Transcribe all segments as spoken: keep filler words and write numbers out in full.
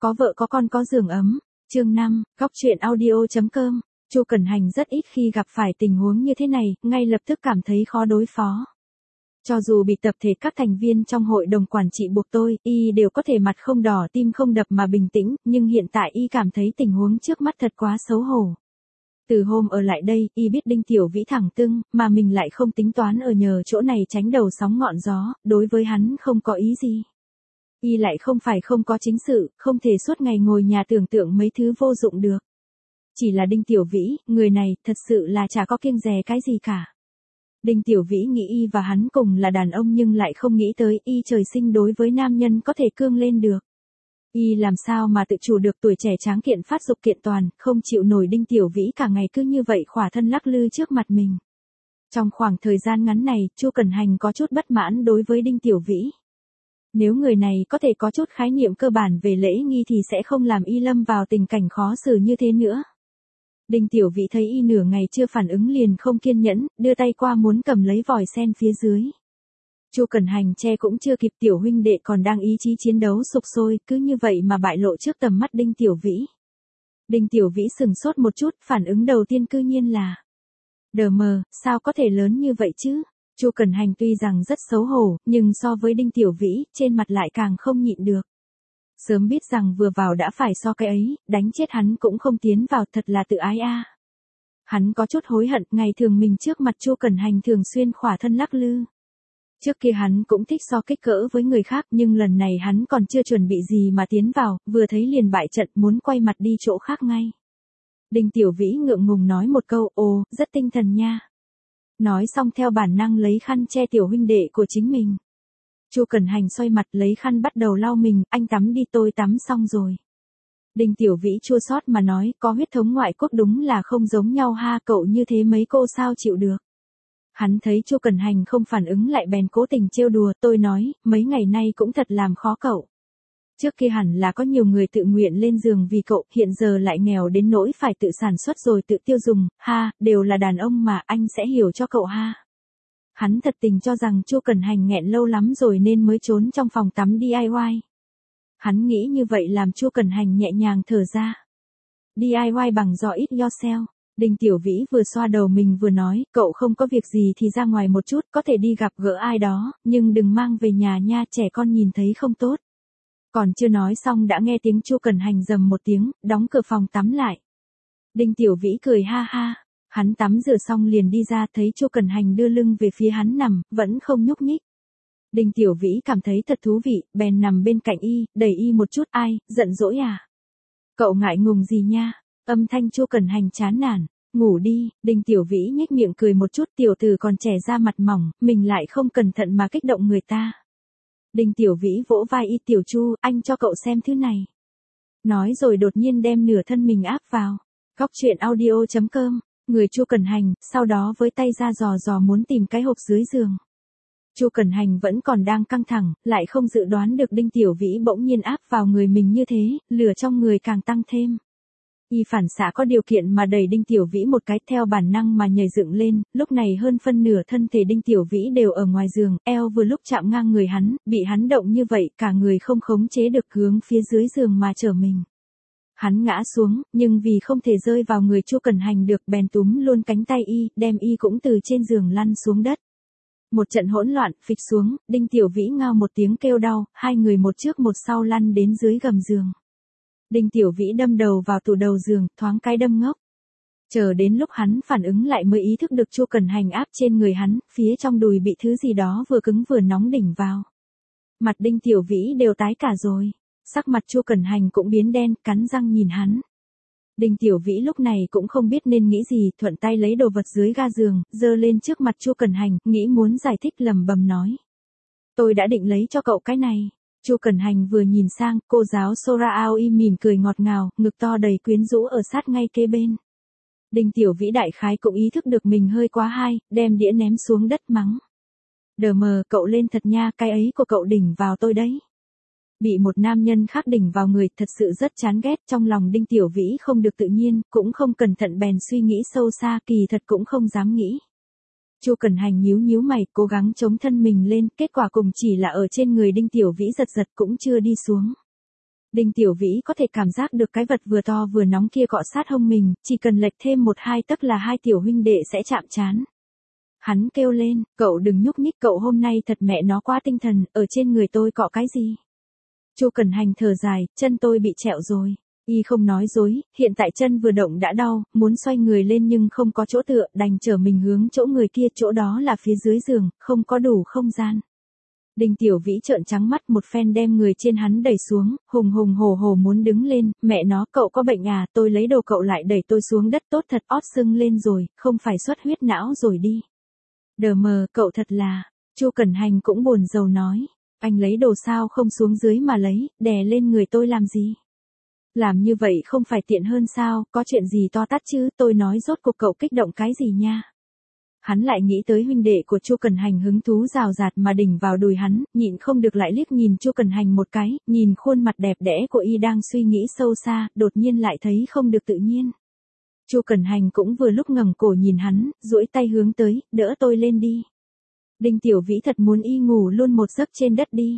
có vợ có con có giường ấm. Chương năm, góc truyện audio.com. Chu Cẩn Hành rất ít khi gặp phải tình huống như thế này, ngay lập tức cảm thấy khó đối phó. Cho dù bị tập thể các thành viên trong hội đồng quản trị buộc tôi, y đều có thể mặt không đỏ tim không đập mà bình tĩnh, nhưng hiện tại y cảm thấy tình huống trước mắt thật quá xấu hổ. Từ hôm ở lại đây, y biết Đinh Tiểu Vĩ thẳng tưng, mà mình lại không tính toán ở nhờ chỗ này tránh đầu sóng ngọn gió, đối với hắn không có ý gì. Y lại không phải không có chính sự, không thể suốt ngày ngồi nhà tưởng tượng mấy thứ vô dụng được. Chỉ là Đinh Tiểu Vĩ, người này, thật sự là chả có kiêng dè cái gì cả. Đinh Tiểu Vĩ nghĩ y và hắn cùng là đàn ông nhưng lại không nghĩ tới y trời sinh đối với nam nhân có thể cương lên được. Y làm sao mà tự chủ được tuổi trẻ tráng kiện phát dục kiện toàn, không chịu nổi Đinh Tiểu Vĩ cả ngày cứ như vậy khỏa thân lắc lư trước mặt mình. Trong khoảng thời gian ngắn này, Chu Cẩn Hành có chút bất mãn đối với Đinh Tiểu Vĩ. Nếu người này có thể có chút khái niệm cơ bản về lễ nghi thì sẽ không làm y lâm vào tình cảnh khó xử như thế nữa. Đinh Tiểu Vĩ thấy y nửa ngày chưa phản ứng liền không kiên nhẫn, đưa tay qua muốn cầm lấy vòi sen phía dưới. Chu Cẩn Hành che cũng chưa kịp, tiểu huynh đệ còn đang ý chí chiến đấu sục sôi, cứ như vậy mà bại lộ trước tầm mắt Đinh Tiểu Vĩ. Đinh Tiểu Vĩ sừng sốt một chút, phản ứng đầu tiên cư nhiên là: đờ mờ, sao có thể lớn như vậy chứ? Chu Cẩn Hành tuy rằng rất xấu hổ, nhưng so với Đinh Tiểu Vĩ, trên mặt lại càng không nhịn được. Sớm biết rằng vừa vào đã phải so cái ấy, đánh chết hắn cũng không tiến vào, thật là tự ái a. Hắn có chút hối hận, ngày thường mình trước mặt Chu Cẩn Hành thường xuyên khỏa thân lắc lư. Trước kia hắn cũng thích so kích cỡ với người khác, nhưng lần này hắn còn chưa chuẩn bị gì mà tiến vào, vừa thấy liền bại trận, muốn quay mặt đi chỗ khác ngay. Đinh Tiểu Vĩ ngượng ngùng nói một câu, ồ, rất tinh thần nha. Nói xong theo bản năng lấy khăn che tiểu huynh đệ của chính mình. Chu Cẩn Hành xoay mặt lấy khăn bắt đầu lau mình, anh tắm đi, tôi tắm xong rồi. Đinh Tiểu Vĩ chua xót mà nói, có huyết thống ngoại quốc đúng là không giống nhau ha, cậu như thế mấy cô sao chịu được. Hắn thấy Chu Cẩn Hành không phản ứng lại bèn cố tình trêu đùa, tôi nói, mấy ngày nay cũng thật làm khó cậu. Trước kia hẳn là có nhiều người tự nguyện lên giường vì cậu, hiện giờ lại nghèo đến nỗi phải tự sản xuất rồi tự tiêu dùng, ha, đều là đàn ông mà, anh sẽ hiểu cho cậu ha. Hắn thật tình cho rằng Chu Cẩn Hành nghẹn lâu lắm rồi nên mới trốn trong phòng tắm đê i goát. Hắn nghĩ như vậy làm Chu Cẩn Hành nhẹ nhàng thở ra. đê i goát bằng do it yourself. Đinh Tiểu Vĩ vừa xoa đầu mình vừa nói, cậu không có việc gì thì ra ngoài một chút, có thể đi gặp gỡ ai đó, nhưng đừng mang về nhà nha, trẻ con nhìn thấy không tốt. Còn chưa nói xong đã nghe tiếng Chu Cẩn Hành rầm một tiếng, đóng cửa phòng tắm lại. Đinh Tiểu Vĩ cười ha ha, hắn tắm rửa xong liền đi ra, thấy Chu Cẩn Hành đưa lưng về phía hắn nằm, vẫn không nhúc nhích. Đinh Tiểu Vĩ cảm thấy thật thú vị, bèn nằm bên cạnh y, đẩy y một chút, ai, giận dỗi à? Cậu ngại ngùng gì nha? Âm thanh Chu Cẩn Hành chán nản, ngủ đi. Đinh Tiểu Vĩ nhếch miệng cười một chút, tiểu tử còn trẻ da mặt mỏng, mình lại không cẩn thận mà kích động người ta. Đinh Tiểu Vĩ vỗ vai y, tiểu Chu, anh cho cậu xem thứ này. Nói rồi đột nhiên đem nửa thân mình áp vào. Góc truyện audio.com, người Chu Cẩn Hành, sau đó với tay ra dò dò muốn tìm cái hộp dưới giường. Chu Cẩn Hành vẫn còn đang căng thẳng, lại không dự đoán được Đinh Tiểu Vĩ bỗng nhiên áp vào người mình như thế, lửa trong người càng tăng thêm. Y phản xạ có điều kiện mà đẩy Đinh Tiểu Vĩ một cái, theo bản năng mà nhảy dựng lên, lúc này hơn phân nửa thân thể Đinh Tiểu Vĩ đều ở ngoài giường, eo vừa lúc chạm ngang người hắn, bị hắn động như vậy, cả người không khống chế được hướng phía dưới giường mà trở mình. Hắn ngã xuống, nhưng vì không thể rơi vào người Chu Cẩn Hành được bèn túm luôn cánh tay y, đem y cũng từ trên giường lăn xuống đất. Một trận hỗn loạn, phịch xuống, Đinh Tiểu Vĩ ngao một tiếng kêu đau, hai người một trước một sau lăn đến dưới gầm giường. Đinh Tiểu Vĩ đâm đầu vào tủ đầu giường, thoáng cái đâm ngốc. Chờ đến lúc hắn phản ứng lại mới ý thức được Chu Cẩn Hành áp trên người hắn, phía trong đùi bị thứ gì đó vừa cứng vừa nóng đỉnh vào. Mặt Đinh Tiểu Vĩ đều tái cả rồi. Sắc mặt Chu Cẩn Hành cũng biến đen, cắn răng nhìn hắn. Đinh Tiểu Vĩ lúc này cũng không biết nên nghĩ gì, thuận tay lấy đồ vật dưới ga giường, giơ lên trước mặt Chu Cẩn Hành, nghĩ muốn giải thích lầm bầm nói. Tôi đã định lấy cho cậu cái này. Chu Cẩn Hành vừa nhìn sang, cô giáo Sora Aoi mỉm cười ngọt ngào, ngực to đầy quyến rũ ở sát ngay kế bên. Đinh Tiểu Vĩ đại khái cũng ý thức được mình hơi quá hay, đem đĩa ném xuống đất mắng. Đờ mờ, cậu lên thật nha, cái ấy của cậu đỉnh vào tôi đấy. Bị một nam nhân khác đỉnh vào người thật sự rất chán ghét, trong lòng Đinh Tiểu Vĩ không được tự nhiên, cũng không cẩn thận bèn suy nghĩ sâu xa, kỳ thật cũng không dám nghĩ. Chu Cẩn Hành nhíu nhíu mày, cố gắng chống thân mình lên, kết quả cùng chỉ là ở trên người Đinh Tiểu Vĩ giật giật cũng chưa đi xuống. Đinh Tiểu Vĩ có thể cảm giác được cái vật vừa to vừa nóng kia cọ sát hông mình, chỉ cần lệch thêm một hai tấc là hai tiểu huynh đệ sẽ chạm trán. Hắn kêu lên, cậu đừng nhúc nhích, cậu hôm nay thật mẹ nó quá tinh thần, ở trên người tôi cọ cái gì? Chu Cẩn Hành thở dài, chân tôi bị trẹo rồi. Y không nói dối, hiện tại chân vừa động đã đau, muốn xoay người lên nhưng không có chỗ tựa, đành trở mình hướng chỗ người kia, chỗ đó là phía dưới giường, không có đủ không gian. Đinh Tiểu Vĩ trợn trắng mắt một phen đem người trên hắn đẩy xuống, hùng hùng hổ hổ muốn đứng lên, mẹ nó, cậu có bệnh à, tôi lấy đồ cậu lại đẩy tôi xuống đất, tốt thật, ót sưng lên rồi, không phải xuất huyết não rồi đi. Đờ mờ, cậu thật là, Chu Cẩn Hành cũng buồn rầu nói, anh lấy đồ sao không xuống dưới mà lấy, đè lên người tôi làm gì? Làm như vậy không phải tiện hơn sao, có chuyện gì to tát chứ, tôi nói rốt cuộc cậu kích động cái gì nha. Hắn lại nghĩ tới huynh đệ của Chu Cẩn Hành hứng thú rào rạt mà đỉnh vào đùi hắn, nhịn không được lại liếc nhìn Chu Cẩn Hành một cái, nhìn khuôn mặt đẹp đẽ của y đang suy nghĩ sâu xa, đột nhiên lại thấy không được tự nhiên. Chu Cẩn Hành cũng vừa lúc ngẩng cổ nhìn hắn, duỗi tay hướng tới, đỡ tôi lên đi. Đinh Tiểu Vĩ thật muốn y ngủ luôn một giấc trên đất đi.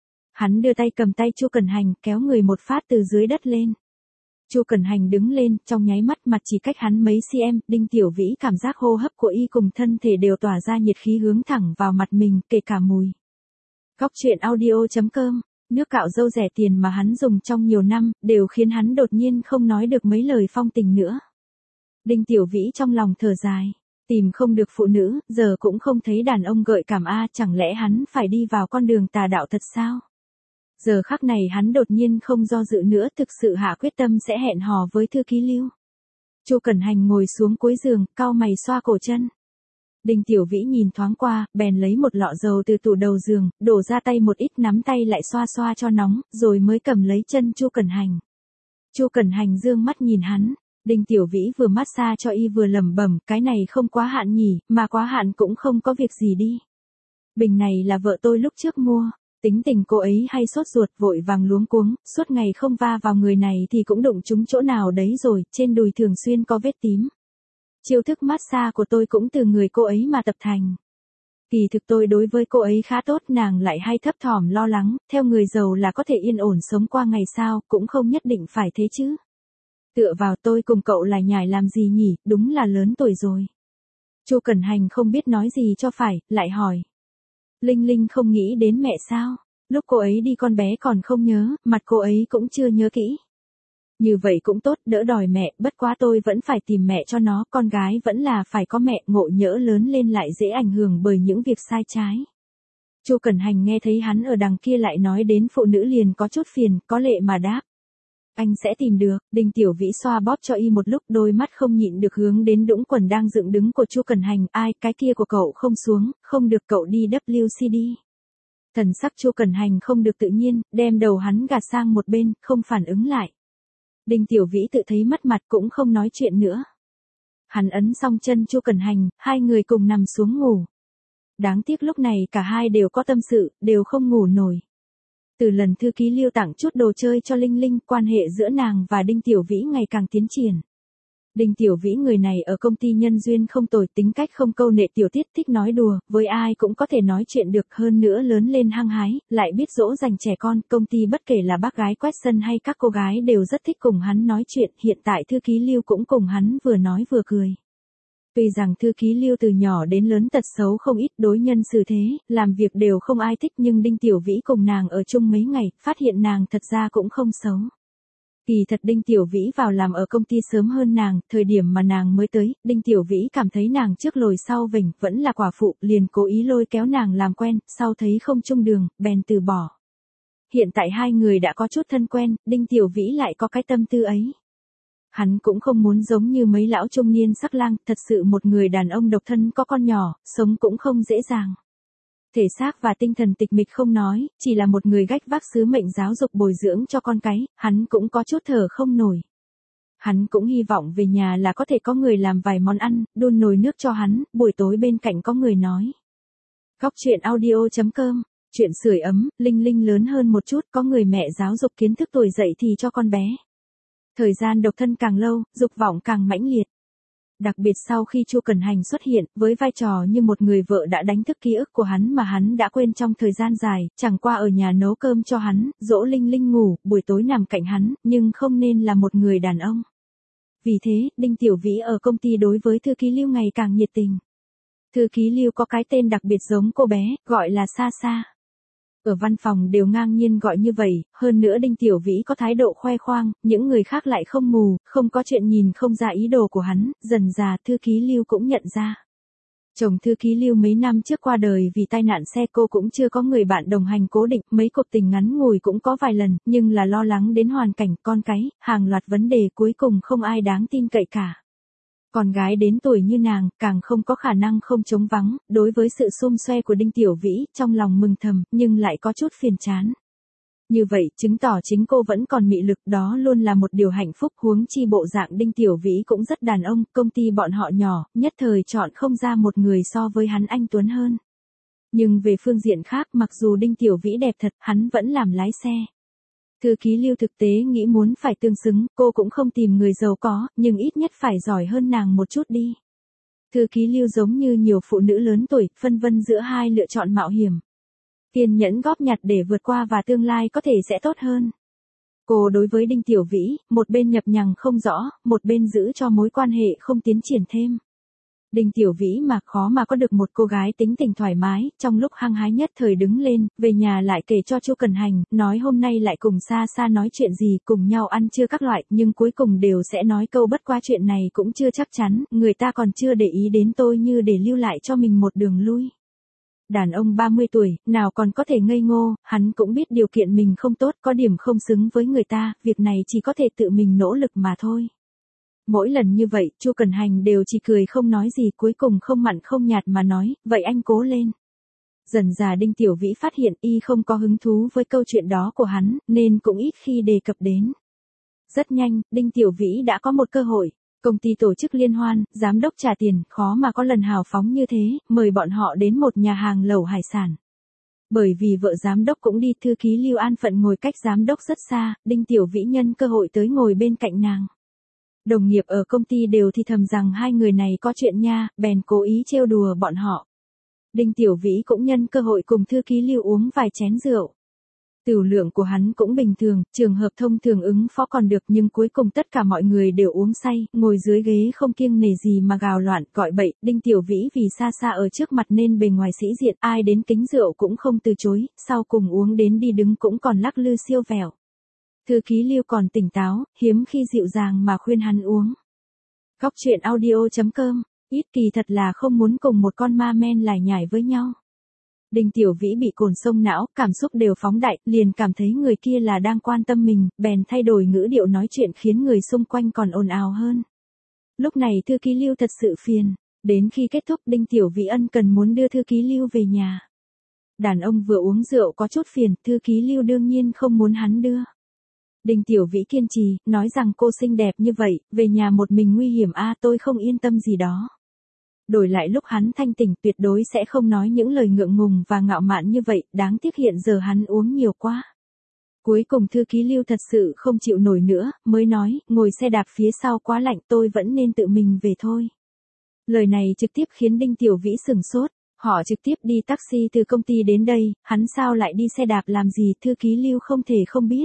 Hắn đưa tay cầm tay Chu Cẩn Hành, kéo người một phát từ dưới đất lên. Chu Cẩn Hành đứng lên, trong nháy mắt mặt chỉ cách hắn mấy cm, Đinh Tiểu Vĩ cảm giác hô hấp của y cùng thân thể đều tỏa ra nhiệt khí hướng thẳng vào mặt mình, kể cả mùi. Góc truyện audio chấm com, nước cạo râu rẻ tiền mà hắn dùng trong nhiều năm, đều khiến hắn đột nhiên không nói được mấy lời phong tình nữa. Đinh Tiểu Vĩ trong lòng thở dài, tìm không được phụ nữ, giờ cũng không thấy đàn ông gợi cảm a, chẳng lẽ hắn phải đi vào con đường tà đạo thật sao? Giờ khắc này hắn đột nhiên không do dự nữa, thực sự hạ quyết tâm sẽ hẹn hò với thư ký Lưu. Chu Cẩn Hành ngồi xuống cuối giường, cau mày xoa cổ chân. Đinh Tiểu Vĩ nhìn thoáng qua, bèn lấy một lọ dầu từ tủ đầu giường, đổ ra tay một ít, nắm tay lại xoa xoa cho nóng, rồi mới cầm lấy chân Chu Cẩn Hành. Chu Cẩn Hành dương mắt nhìn hắn, Đinh Tiểu Vĩ vừa massage cho y vừa lẩm bẩm, cái này không quá hạn nhỉ, mà quá hạn cũng không có việc gì đi. Bình này là vợ tôi lúc trước mua. Tính tình cô ấy hay sốt ruột, vội vàng luống cuống, suốt ngày không va vào người này thì cũng đụng trúng chỗ nào đấy rồi, trên đùi thường xuyên có vết tím. Chiêu thức massage của tôi cũng từ người cô ấy mà tập thành. Kỳ thực tôi đối với cô ấy khá tốt, nàng lại hay thấp thỏm lo lắng, theo người giàu là có thể yên ổn sống qua ngày sao, cũng không nhất định phải thế chứ. Tựa vào tôi cùng cậu lại nhải làm gì nhỉ, đúng là lớn tuổi rồi. Chu Cẩn Hành không biết nói gì cho phải, lại hỏi. Linh Linh không nghĩ đến mẹ sao? Lúc cô ấy đi con bé còn không nhớ, mặt cô ấy cũng chưa nhớ kỹ. Như vậy cũng tốt, đỡ đòi mẹ, bất quá tôi vẫn phải tìm mẹ cho nó, con gái vẫn là phải có mẹ, ngộ nhỡ lớn lên lại dễ ảnh hưởng bởi những việc sai trái. Chu Cẩn Hành nghe thấy hắn ở đằng kia lại nói đến phụ nữ liền có chút phiền, có lệ mà đáp. Anh sẽ tìm được. Đinh Tiểu Vĩ xoa bóp cho y một lúc, đôi mắt không nhịn được hướng đến đũng quần đang dựng đứng của Chu Cẩn Hành, ai, cái kia của cậu không xuống, không được, cậu đi vê xê đê. Thần sắc Chu Cẩn Hành không được tự nhiên, đem đầu hắn gạt sang một bên, không phản ứng lại. Đinh Tiểu Vĩ tự thấy mất mặt cũng không nói chuyện nữa. Hắn ấn xong chân Chu Cẩn Hành, hai người cùng nằm xuống ngủ. Đáng tiếc lúc này cả hai đều có tâm sự, đều không ngủ nổi. Từ lần thư ký Lưu tặng chút đồ chơi cho Linh Linh, quan hệ giữa nàng và Đinh Tiểu Vĩ ngày càng tiến triển. Đinh Tiểu Vĩ người này ở công ty nhân duyên không tồi, tính cách không câu nệ tiểu tiết, thích nói đùa, với ai cũng có thể nói chuyện được, hơn nữa lớn lên hăng hái, lại biết dỗ dành trẻ con, công ty bất kể là bác gái quét sân hay các cô gái đều rất thích cùng hắn nói chuyện, hiện tại thư ký Lưu cũng cùng hắn vừa nói vừa cười. Tuy rằng thư ký Lưu từ nhỏ đến lớn tật xấu không ít, đối nhân xử thế, làm việc đều không ai thích, nhưng Đinh Tiểu Vĩ cùng nàng ở chung mấy ngày, phát hiện nàng thật ra cũng không xấu. Kỳ thật Đinh Tiểu Vĩ vào làm ở công ty sớm hơn nàng, thời điểm mà nàng mới tới, Đinh Tiểu Vĩ cảm thấy nàng trước lồi sau vểnh, vẫn là quả phụ, liền cố ý lôi kéo nàng làm quen, sau thấy không chung đường, bèn từ bỏ. Hiện tại hai người đã có chút thân quen, Đinh Tiểu Vĩ lại có cái tâm tư ấy. Hắn cũng không muốn giống như mấy lão trung niên sắc lang, thật sự một người đàn ông độc thân có con nhỏ, sống cũng không dễ dàng. Thể xác và tinh thần tịch mịch không nói, chỉ là một người gánh vác sứ mệnh giáo dục bồi dưỡng cho con cái, hắn cũng có chút thở không nổi. Hắn cũng hy vọng về nhà là có thể có người làm vài món ăn, đun nồi nước cho hắn, buổi tối bên cạnh có người nói. Góc truyện audio chấm com, chuyện sưởi ấm, Linh Linh lớn hơn một chút, có người mẹ giáo dục kiến thức tuổi dậy thì cho con bé. Thời gian độc thân càng lâu, dục vọng càng mãnh liệt. Đặc biệt sau khi Chu Cẩn Hành xuất hiện, với vai trò như một người vợ đã đánh thức ký ức của hắn mà hắn đã quên trong thời gian dài, chẳng qua ở nhà nấu cơm cho hắn, dỗ Linh Linh ngủ, buổi tối nằm cạnh hắn, nhưng không nên là một người đàn ông. Vì thế, Đinh Tiểu Vĩ ở công ty đối với thư ký Lưu ngày càng nhiệt tình. Thư ký Lưu có cái tên đặc biệt giống cô bé, gọi là Sa Sa. Ở văn phòng đều ngang nhiên gọi như vậy, hơn nữa Đinh Tiểu Vĩ có thái độ khoe khoang, những người khác lại không mù, không có chuyện nhìn không ra ý đồ của hắn, dần dà thư ký Lưu cũng nhận ra. Chồng thư ký Lưu mấy năm trước qua đời vì tai nạn xe, cô cũng chưa có người bạn đồng hành cố định, mấy cuộc tình ngắn ngủi cũng có vài lần, nhưng là lo lắng đến hoàn cảnh, con cái, hàng loạt vấn đề cuối cùng không ai đáng tin cậy cả. Con gái đến tuổi như nàng, càng không có khả năng không chống vắng, đối với sự xum xoe của Đinh Tiểu Vĩ, trong lòng mừng thầm, nhưng lại có chút phiền chán. Như vậy, chứng tỏ chính cô vẫn còn mị lực, đó luôn là một điều hạnh phúc, huống chi bộ dạng Đinh Tiểu Vĩ cũng rất đàn ông, công ty bọn họ nhỏ, nhất thời chọn không ra một người so với hắn anh tuấn hơn. Nhưng về phương diện khác, mặc dù Đinh Tiểu Vĩ đẹp thật, hắn vẫn làm lái xe. Thư ký Lưu thực tế nghĩ muốn phải tương xứng, cô cũng không tìm người giàu có, nhưng ít nhất phải giỏi hơn nàng một chút đi. Thư ký Lưu giống như nhiều phụ nữ lớn tuổi, phân vân giữa hai lựa chọn mạo hiểm. Kiên nhẫn góp nhặt để vượt qua và tương lai có thể sẽ tốt hơn. Cô đối với Đinh Tiểu Vĩ, một bên nhập nhằng không rõ, một bên giữ cho mối quan hệ không tiến triển thêm. Đinh Tiểu Vĩ mà khó mà có được một cô gái tính tình thoải mái, trong lúc hăng hái nhất thời đứng lên, về nhà lại kể cho Chu Cẩn Hành, nói hôm nay lại cùng Sa Sa nói chuyện gì, cùng nhau ăn trưa các loại, nhưng cuối cùng đều sẽ nói câu bất qua chuyện này cũng chưa chắc chắn, người ta còn chưa để ý đến tôi như để lưu lại cho mình một đường lui. Đàn ông ba mươi tuổi, nào còn có thể ngây ngô, hắn cũng biết điều kiện mình không tốt, có điểm không xứng với người ta, việc này chỉ có thể tự mình nỗ lực mà thôi. Mỗi lần như vậy, Chu Cẩn Hành đều chỉ cười không nói gì, cuối cùng không mặn không nhạt mà nói, vậy anh cố lên. Dần dà Đinh Tiểu Vĩ phát hiện y không có hứng thú với câu chuyện đó của hắn, nên cũng ít khi đề cập đến. Rất nhanh, Đinh Tiểu Vĩ đã có một cơ hội. Công ty tổ chức liên hoan, giám đốc trả tiền, khó mà có lần hào phóng như thế, mời bọn họ đến một nhà hàng lẩu hải sản. Bởi vì vợ giám đốc cũng đi, thư ký Lưu an phận ngồi cách giám đốc rất xa, Đinh Tiểu Vĩ nhân cơ hội tới ngồi bên cạnh nàng. Đồng nghiệp ở công ty đều thì thầm rằng hai người này có chuyện nha, bèn cố ý trêu đùa bọn họ. Đinh Tiểu Vĩ cũng nhân cơ hội cùng thư ký Lưu uống vài chén rượu. Tửu lượng của hắn cũng bình thường, trường hợp thông thường ứng phó còn được, nhưng cuối cùng tất cả mọi người đều uống say, ngồi dưới ghế không kiêng nể gì mà gào loạn, gọi bậy. Đinh Tiểu Vĩ vì Sa Sa ở trước mặt nên bề ngoài sĩ diện, ai đến kính rượu cũng không từ chối, sau cùng uống đến đi đứng cũng còn lắc lư siêu vẹo. Thư ký Lưu còn tỉnh táo, hiếm khi dịu dàng mà khuyên hắn uống. Góc truyện audio chấm com, ít kỳ thật là không muốn cùng một con ma men lải nhải với nhau. Đinh Tiểu Vĩ bị cồn sông não, cảm xúc đều phóng đại, liền cảm thấy người kia là đang quan tâm mình, bèn thay đổi ngữ điệu nói chuyện khiến người xung quanh còn ồn ào hơn. Lúc này thư ký Lưu thật sự phiền, đến khi kết thúc Đinh Tiểu Vĩ ân cần muốn đưa thư ký Lưu về nhà. Đàn ông vừa uống rượu có chút phiền, thư ký Lưu đương nhiên không muốn hắn đưa. Đinh Tiểu Vĩ kiên trì, nói rằng cô xinh đẹp như vậy, về nhà một mình nguy hiểm a, tôi không yên tâm gì đó. Đổi lại lúc hắn thanh tỉnh tuyệt đối sẽ không nói những lời ngượng ngùng và ngạo mạn như vậy, đáng tiếc hiện giờ hắn uống nhiều quá. Cuối cùng thư ký Lưu thật sự không chịu nổi nữa, mới nói, ngồi xe đạp phía sau quá lạnh, tôi vẫn nên tự mình về thôi. Lời này trực tiếp khiến Đinh Tiểu Vĩ sửng sốt, họ trực tiếp đi taxi từ công ty đến đây, hắn sao lại đi xe đạp làm gì, thư ký Lưu không thể không biết.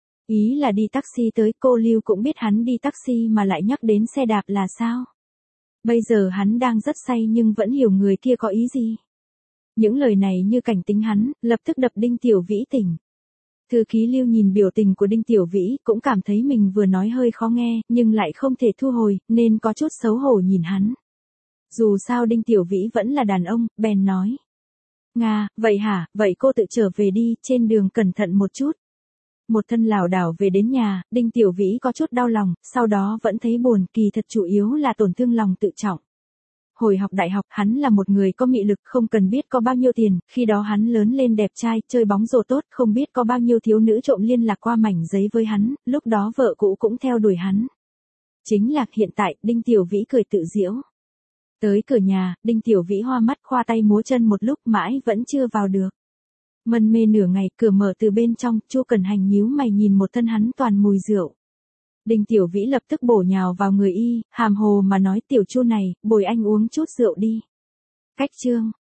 Ý là đi taxi tới, cô Lưu cũng biết hắn đi taxi mà lại nhắc đến xe đạp là sao. Bây giờ hắn đang rất say nhưng vẫn hiểu người kia có ý gì. Những lời này như cảnh tính hắn, lập tức đập Đinh Tiểu Vĩ tỉnh. Thư ký Lưu nhìn biểu tình của Đinh Tiểu Vĩ, cũng cảm thấy mình vừa nói hơi khó nghe, nhưng lại không thể thu hồi, nên có chút xấu hổ nhìn hắn. Dù sao Đinh Tiểu Vĩ vẫn là đàn ông, bèn nói. Nga, vậy hả, vậy cô tự trở về đi, trên đường cẩn thận một chút. Một thân lảo đảo về đến nhà, Đinh Tiểu Vĩ có chút đau lòng, sau đó vẫn thấy buồn, kỳ thật chủ yếu là tổn thương lòng tự trọng. Hồi học đại học, hắn là một người có mị lực, không cần biết có bao nhiêu tiền, khi đó hắn lớn lên đẹp trai, chơi bóng rổ tốt, không biết có bao nhiêu thiếu nữ trộm liên lạc qua mảnh giấy với hắn, lúc đó vợ cũ cũng theo đuổi hắn. Chính là hiện tại, Đinh Tiểu Vĩ cười tự giễu. Tới cửa nhà, Đinh Tiểu Vĩ hoa mắt khoa tay múa chân một lúc mãi vẫn chưa vào được. Mân mê nửa ngày, cửa mở từ bên trong, Chu Cẩn Hành nhíu mày nhìn một thân hắn toàn mùi rượu. Đinh Tiểu Vĩ lập tức bổ nhào vào người y, hàm hồ mà nói tiểu Chu này, bồi anh uống chút rượu đi. Cách chương.